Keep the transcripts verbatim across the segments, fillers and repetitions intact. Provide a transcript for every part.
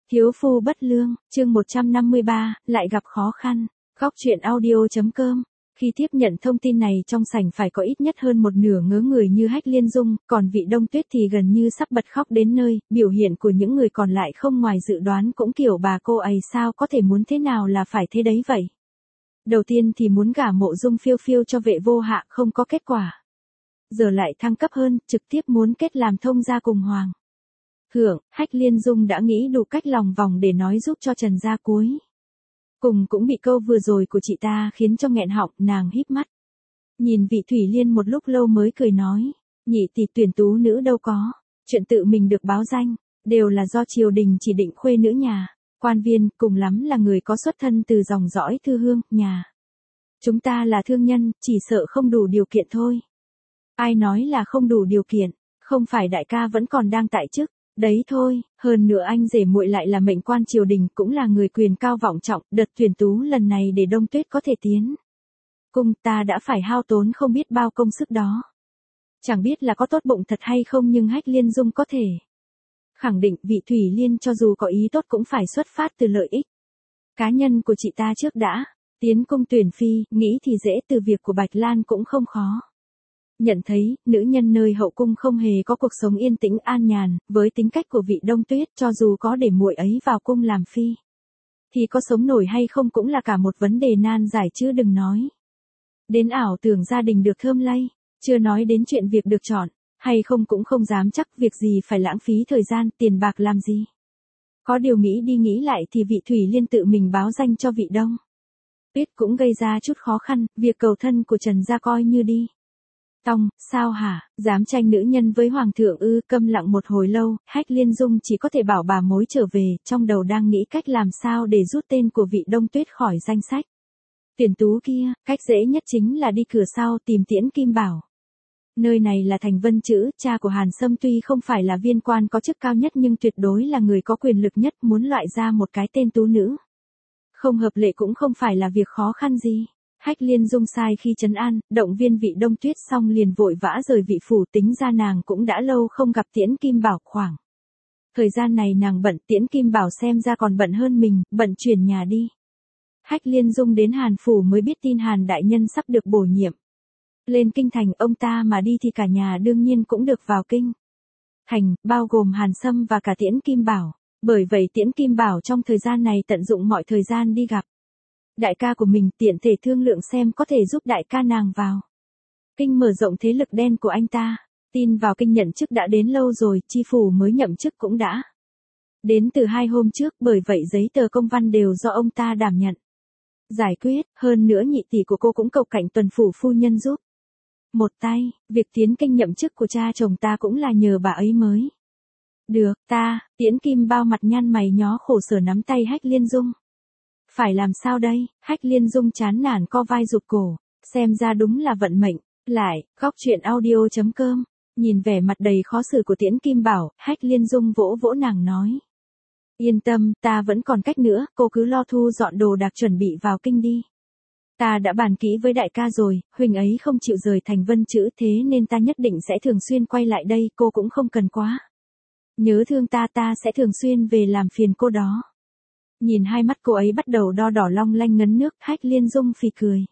Thiếu phu bất lương, chương một trăm năm mươi ba, lại gặp khó khăn. Góc truyện audio.com. Khi tiếp nhận thông tin này trong sảnh phải có ít nhất hơn một nửa ngớ người như Hách Liên Dung, còn Vị Đông Tuyết thì gần như sắp bật khóc đến nơi, biểu hiện của những người còn lại không ngoài dự đoán cũng kiểu bà cô ấy sao có thể muốn thế nào là phải thế đấy vậy. Đầu tiên thì muốn gả Mộ Dung Phiêu Phiêu cho Vệ Vô Hạ không có kết quả. Giờ lại thăng cấp hơn, trực tiếp muốn kết làm thông gia cùng Hoàng Thượng. Hách Liên Dung đã nghĩ đủ cách lòng vòng để nói giúp cho Trần gia cuối cùng cũng bị câu vừa rồi của chị ta khiến cho nghẹn họng, nàng híp mắt. Nhìn Vị Thủy Liên một lúc lâu mới cười nói, nhị tỷ tuyển tú nữ đâu có, chuyện tự mình được báo danh, đều là do triều đình chỉ định khuê nữ nhà, quan viên, cùng lắm là người có xuất thân từ dòng dõi thư hương, nhà. Chúng ta là thương nhân, chỉ sợ không đủ điều kiện thôi. Ai nói là không đủ điều kiện, không phải đại ca vẫn còn đang tại chức. Đấy thôi, hơn nữa anh rể muội lại là mệnh quan triều đình, cũng là người quyền cao vọng trọng, đợt tuyển tú lần này để Đông Tuyết có thể tiến cung ta đã phải hao tốn không biết bao công sức đó. Chẳng biết là có tốt bụng thật hay không, nhưng Hách Liên Dung có thể khẳng định Vị Thủy Liên cho dù có ý tốt cũng phải xuất phát từ lợi ích cá nhân của chị ta trước đã. Tiến cung tuyển phi, nghĩ thì dễ, từ việc của Bạch Lan cũng không khó. Nhận thấy, nữ nhân nơi hậu cung không hề có cuộc sống yên tĩnh an nhàn, với tính cách của Vị Đông Tuyết, cho dù có để muội ấy vào cung làm phi, thì có sống nổi hay không cũng là cả một vấn đề nan giải chứ đừng nói đến ảo tưởng gia đình được thơm lây, chưa nói đến chuyện việc được chọn, hay không cũng không dám chắc, việc gì phải lãng phí thời gian, tiền bạc làm gì. Có điều nghĩ đi nghĩ lại thì Vị Thủy Liên tự mình báo danh cho Vị Đông Tuyết cũng gây ra chút khó khăn, việc cầu thân của Trần gia coi như đi tong, sao hả, dám tranh nữ nhân với Hoàng thượng ư? Câm lặng một hồi lâu, Hách Liên Dung chỉ có thể bảo bà mối trở về, trong đầu đang nghĩ cách làm sao để rút tên của Vị Đông Tuyết khỏi danh sách tuyển tú kia. Cách dễ nhất chính là đi cửa sau tìm Tiễn Kim Bảo. Nơi này là thành Vân Chữ, cha của Hàn Sâm tuy không phải là viên quan có chức cao nhất nhưng tuyệt đối là người có quyền lực nhất, muốn loại ra một cái tên tú nữ không hợp lệ cũng không phải là việc khó khăn gì. Hách Liên Dung sai khi trấn an, động viên Vị Đông Tuyết xong liền vội vã rời vị phủ, tính ra nàng cũng đã lâu không gặp Tiễn Kim Bảo, khoảng thời gian này nàng bận, Tiễn Kim Bảo xem ra còn bận hơn mình, bận chuyển nhà đi. Hách Liên Dung đến Hàn phủ mới biết tin Hàn đại nhân sắp được bổ nhiệm lên kinh thành, ông ta mà đi thì cả nhà đương nhiên cũng được vào kinh thành, bao gồm Hàn Sâm và cả Tiễn Kim Bảo. Bởi vậy Tiễn Kim Bảo trong thời gian này tận dụng mọi thời gian đi gặp đại ca của mình, tiện thể thương lượng xem có thể giúp đại ca nàng vào kinh mở rộng thế lực đen của anh ta. Tin vào kinh nhận chức đã đến lâu rồi, chi phủ mới nhậm chức cũng đã đến từ hai hôm trước, bởi vậy giấy tờ công văn đều do ông ta đảm nhận giải quyết. Hơn nữa nhị tỷ của cô cũng cầu cạnh Tuần phủ phu nhân giúp một tay, việc tiến kinh nhậm chức của cha chồng ta cũng là nhờ bà ấy mới được. Ta, Tiễn Kim Bao mặt nhăn mày nhó khổ sở nắm tay Hách Liên Dung. Phải làm sao đây? Hách Liên Dung chán nản co vai rụt cổ, xem ra đúng là vận mệnh. Lại, góc truyện audio.com. Nhìn vẻ mặt đầy khó xử của Tiễn Kim Bảo, Hách Liên Dung vỗ vỗ nàng nói, yên tâm, ta vẫn còn cách nữa, cô cứ lo thu dọn đồ đạc chuẩn bị vào kinh đi. Ta đã bàn kỹ với đại ca rồi, huynh ấy không chịu rời thành Vân Chữ, thế nên ta nhất định sẽ thường xuyên quay lại đây, cô cũng không cần quá nhớ thương ta, ta sẽ thường xuyên về làm phiền cô đó. Nhìn hai mắt cô ấy bắt đầu đo đỏ long lanh ngấn nước, Hách Liên Dung phì cười.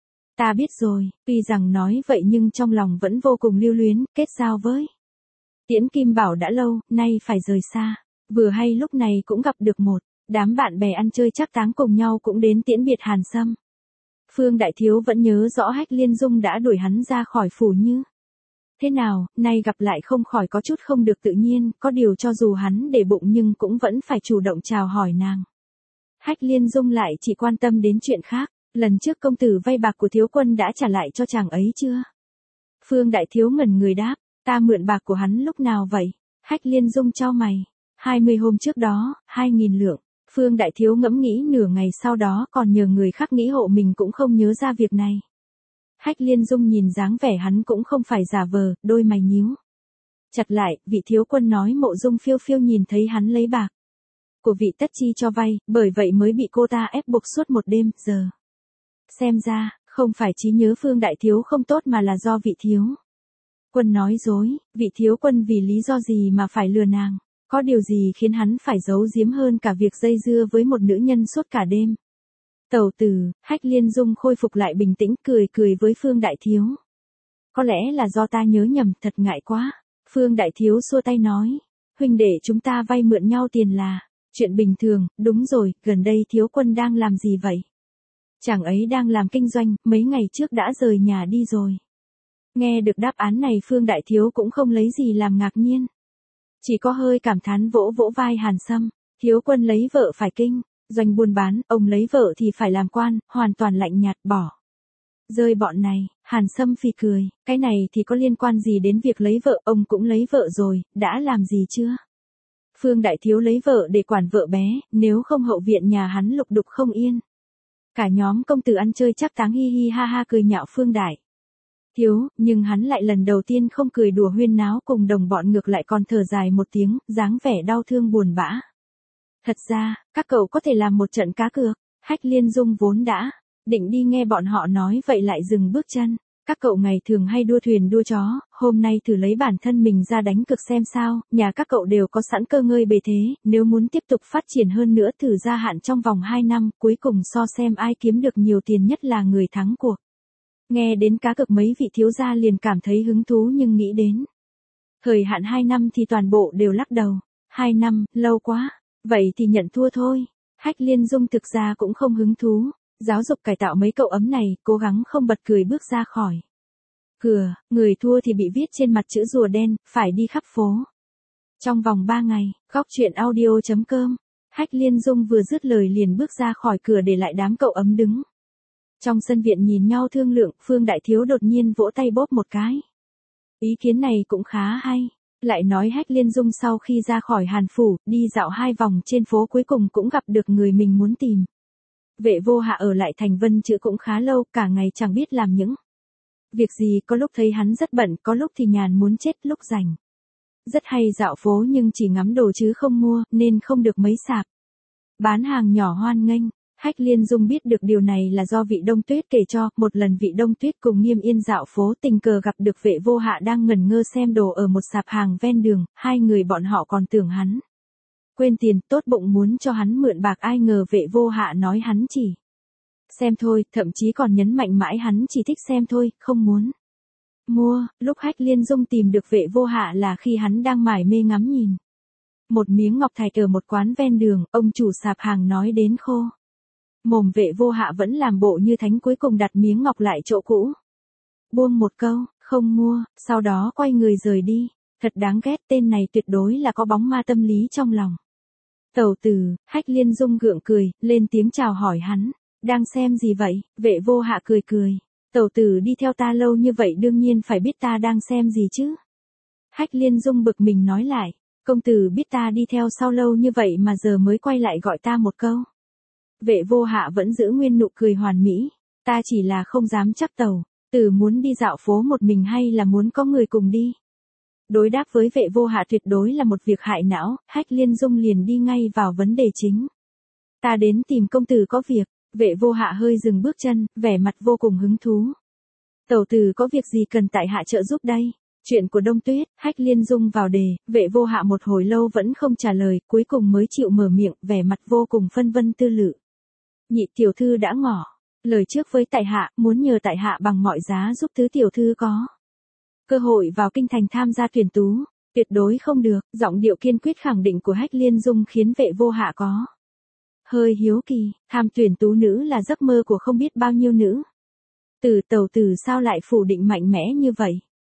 Ta biết rồi, tuy rằng nói vậy nhưng trong lòng vẫn vô cùng lưu luyến, kết giao với Tiễn Kim Bảo đã lâu, nay phải rời xa. Vừa hay lúc này cũng gặp được một đám bạn bè ăn chơi trác táng cùng nhau cũng đến tiễn biệt Hàn Sâm. Phương Đại Thiếu vẫn nhớ rõ Hách Liên Dung đã đuổi hắn ra khỏi phủ như thế nào, nay gặp lại không khỏi có chút không được tự nhiên, có điều cho dù hắn để bụng nhưng cũng vẫn phải chủ động chào hỏi nàng. Hách Liên Dung lại chỉ quan tâm đến chuyện khác, lần trước công tử vay bạc của thiếu quân đã trả lại cho chàng ấy chưa? Phương Đại Thiếu ngẩn người đáp, ta mượn bạc của hắn lúc nào vậy? Hách Liên Dung chau mày, hai mươi hôm trước đó, hai nghìn lượng. Phương Đại Thiếu ngẫm nghĩ nửa ngày sau đó còn nhờ người khác nghĩ hộ mình cũng không nhớ ra việc này. Hách Liên Dung nhìn dáng vẻ hắn cũng không phải giả vờ, đôi mày nhíu chặt lại. Vị thiếu quân nói Mộ Dung Phiêu Phiêu nhìn thấy hắn lấy bạc của Vị Tất Chi cho vay, bởi vậy mới bị cô ta ép buộc suốt một đêm, giờ xem ra, không phải trí nhớ Phương Đại Thiếu không tốt mà là do Vị thiếu quân nói dối. Vị thiếu quân vì lý do gì mà phải lừa nàng? Có điều gì khiến hắn phải giấu giếm hơn cả việc dây dưa với một nữ nhân suốt cả đêm? Tẩu tử, Hách Liên Dung khôi phục lại bình tĩnh, cười cười với Phương Đại Thiếu. Có lẽ là do ta nhớ nhầm, thật ngại quá. Phương Đại Thiếu xua tay nói. Huynh đệ chúng ta vay mượn nhau tiền là chuyện bình thường. Đúng rồi, gần đây Thiếu Quân đang làm gì vậy? Chàng ấy đang làm kinh doanh, mấy ngày trước đã rời nhà đi rồi. Nghe được đáp án này Phương Đại Thiếu cũng không lấy gì làm ngạc nhiên. Chỉ có hơi cảm thán vỗ vỗ vai Hàn Sâm. Thiếu Quân lấy vợ phải kinh, doanh buôn bán, ông lấy vợ thì phải làm quan, hoàn toàn lạnh nhạt bỏ. Rơi bọn này, Hàn Sâm phì cười, cái này thì có liên quan gì đến việc lấy vợ, ông cũng lấy vợ rồi, đã làm gì chưa? Phương Đại Thiếu lấy vợ để quản vợ bé, nếu không hậu viện nhà hắn lục đục không yên. Cả nhóm công tử ăn chơi chắc táng hi hi ha ha cười nhạo Phương Đại Thiếu, nhưng hắn lại lần đầu tiên không cười đùa huyên náo cùng đồng bọn, ngược lại còn thở dài một tiếng, dáng vẻ đau thương buồn bã. Thật ra, các cậu có thể làm một trận cá cược. Hách Liên Dung vốn đã định đi nghe bọn họ nói vậy lại dừng bước chân. Các cậu ngày thường hay đua thuyền đua chó, hôm nay thử lấy bản thân mình ra đánh cược xem sao, nhà các cậu đều có sẵn cơ ngơi bề thế, nếu muốn tiếp tục phát triển hơn nữa thử gia hạn trong vòng hai năm, cuối cùng so xem ai kiếm được nhiều tiền nhất là người thắng cuộc. Nghe đến cá cược mấy vị thiếu gia liền cảm thấy hứng thú, nhưng nghĩ đến thời hạn hai năm thì toàn bộ đều lắc đầu. Hai năm, lâu quá. Vậy thì nhận thua thôi. Hách Liên Dung thực ra cũng không hứng thú. Giáo dục cải tạo mấy cậu ấm này, cố gắng không bật cười bước ra khỏi cửa. Người thua thì bị viết trên mặt chữ rùa đen, phải đi khắp phố. Trong vòng ba ngày, góc truyện audio chấm com. Hách Liên Dung vừa dứt lời liền bước ra khỏi cửa để lại đám cậu ấm đứng trong sân viện nhìn nhau thương lượng. Phương Đại Thiếu đột nhiên vỗ tay bóp một cái. Ý kiến này cũng khá hay. Lại nói Hách Liên Dung sau khi ra khỏi Hàn Phủ, đi dạo hai vòng trên phố cuối cùng cũng gặp được người mình muốn tìm. Vệ Vô Hạ ở lại thành Vân Chữ cũng khá lâu, cả ngày chẳng biết làm những việc gì, có lúc thấy hắn rất bận, có lúc thì nhàn muốn chết, lúc rảnh rất hay dạo phố nhưng chỉ ngắm đồ chứ không mua, nên không được mấy sạp bán hàng nhỏ hoan nghênh. Hách Liên Dung biết được điều này là do Vị Đông Tuyết kể cho, một lần Vị Đông Tuyết cùng Nghiêm Yên dạo phố tình cờ gặp được Vệ Vô Hạ đang ngẩn ngơ xem đồ ở một sạp hàng ven đường, hai người bọn họ còn tưởng hắn quên tiền, tốt bụng muốn cho hắn mượn bạc, ai ngờ Vệ Vô Hạ nói hắn chỉ xem thôi, thậm chí còn nhấn mạnh mãi hắn chỉ thích xem thôi, không muốn mua. Lúc Hách Liên Dung tìm được Vệ Vô Hạ là khi hắn đang mải mê ngắm nhìn một miếng ngọc thạch ở một quán ven đường, ông chủ sạp hàng nói đến khô mồm. Vệ Vô Hạ vẫn làm bộ như thánh, cuối cùng đặt miếng ngọc lại chỗ cũ, buông một câu, không mua, sau đó quay người rời đi. Thật đáng ghét, tên này tuyệt đối là có bóng ma tâm lý trong lòng. Tẩu tử, Hách Liên Dung gượng cười, lên tiếng chào hỏi hắn. Đang xem gì vậy? Vệ Vô Hạ cười cười. Tẩu tử đi theo ta lâu như vậy đương nhiên phải biết ta đang xem gì chứ. Hách Liên Dung bực mình nói lại. Công tử biết ta đi theo sau lâu như vậy mà giờ mới quay lại gọi ta một câu. Vệ Vô Hạ vẫn giữ nguyên nụ cười hoàn mỹ. Ta chỉ là không dám chắc tẩu tử muốn đi dạo phố một mình hay là muốn có người cùng đi. Đối đáp với Vệ Vô Hạ tuyệt đối là một việc hại não, Hách Liên Dung liền đi ngay vào vấn đề chính. Ta đến tìm công tử có việc. Vệ Vô Hạ hơi dừng bước chân, vẻ mặt vô cùng hứng thú. Tẩu tử có việc gì cần tại hạ trợ giúp đây? Chuyện của Đông Tuyết. Hách Liên Dung vào đề. Vệ Vô Hạ một hồi lâu vẫn không trả lời, cuối cùng mới chịu mở miệng, vẻ mặt vô cùng phân vân tư lự. Nhị tiểu thư đã ngỏ lời trước với tại hạ, muốn nhờ tại hạ bằng mọi giá giúp tứ tiểu thư có cơ hội vào kinh thành tham gia tuyển tú. Tuyệt đối không được. Giọng điệu kiên quyết khẳng định của Hách Liên Dung khiến Vệ Vô Hạ có hơi hiếu kỳ. Tham tuyển tú nữ là giấc mơ của không biết bao nhiêu nữ tử. Tẩu tử sao lại phủ định mạnh mẽ như vậy?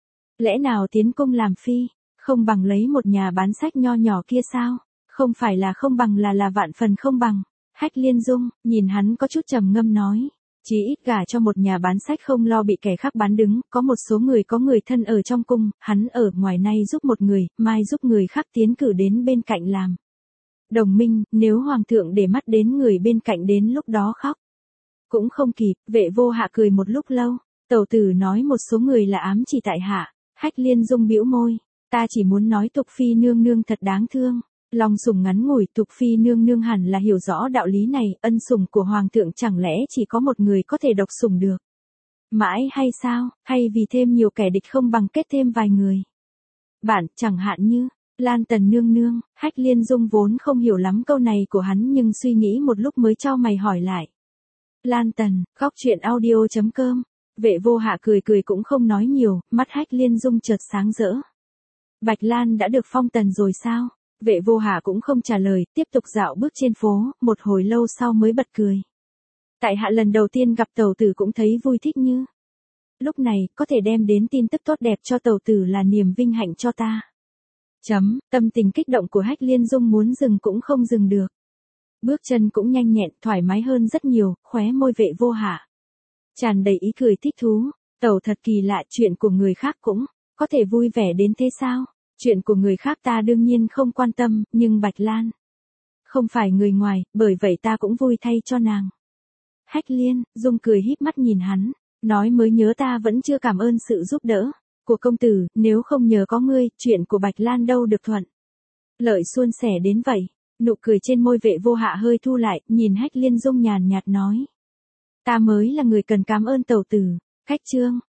Lẽ nào tiến cung làm phi không bằng lấy một nhà bán sách nho nhỏ kia sao? Không phải là không bằng là là vạn phần không bằng. Hách Liên Dung nhìn hắn có chút trầm ngâm nói. Chí ít gả cho một nhà bán sách không lo bị kẻ khác bán đứng, có một số người có người thân ở trong cung, hắn ở ngoài nay giúp một người, mai giúp người khác tiến cử đến bên cạnh làm đồng minh, nếu hoàng thượng để mắt đến người bên cạnh đến lúc đó khóc cũng không kịp. Vệ Vô Hạ cười một lúc lâu. Tẩu tử nói một số người là ám chỉ tại hạ. Hách Liên Dung bĩu môi. Ta chỉ muốn nói Tục Phi nương nương thật đáng thương. Lòng sủng ngắn ngủi, Tục Phi nương nương hẳn là hiểu rõ đạo lý này, ân sủng của hoàng thượng chẳng lẽ chỉ có một người có thể độc sủng được mãi hay sao? Hay vì thêm nhiều kẻ địch không bằng kết thêm vài người bạn, chẳng hạn như Lan Tần nương nương, Hách Liên Dung vốn không hiểu lắm câu này của hắn nhưng suy nghĩ một lúc mới chau mày hỏi lại. Lan Tần, góc truyện audio chấm com. Vệ Vô Hạ cười cười cũng không nói nhiều, mắt Hách Liên Dung chợt sáng rỡ. Bạch Lan đã được phong tần rồi sao? Vệ Vô Hạ cũng không trả lời, tiếp tục dạo bước trên phố, một hồi lâu sau mới bật cười. Tại hạ lần đầu tiên gặp tẩu tử cũng thấy vui thích như. Lúc này, có thể đem đến tin tức tốt đẹp cho tẩu tử là niềm vinh hạnh cho ta. Chấm, tâm tình kích động của Hách Liên Dung muốn dừng cũng không dừng được. Bước chân cũng nhanh nhẹn, thoải mái hơn rất nhiều, khóe môi Vệ Vô Hạ tràn đầy ý cười thích thú. Tẩu thật kỳ lạ, chuyện của người khác cũng có thể vui vẻ đến thế sao? Chuyện của người khác ta đương nhiên không quan tâm, nhưng Bạch Lan không phải người ngoài, bởi vậy ta cũng vui thay cho nàng. Hách Liên Dung cười híp mắt nhìn hắn, nói mới nhớ ta vẫn chưa cảm ơn sự giúp đỡ của công tử, nếu không nhờ có ngươi, chuyện của Bạch Lan đâu được thuận lợi suôn sẻ đến vậy. Nụ cười trên môi Vệ Vô Hạ hơi thu lại, nhìn Hách Liên Dung nhàn nhạt nói. Ta mới là người cần cảm ơn tẩu tử. Khách trương,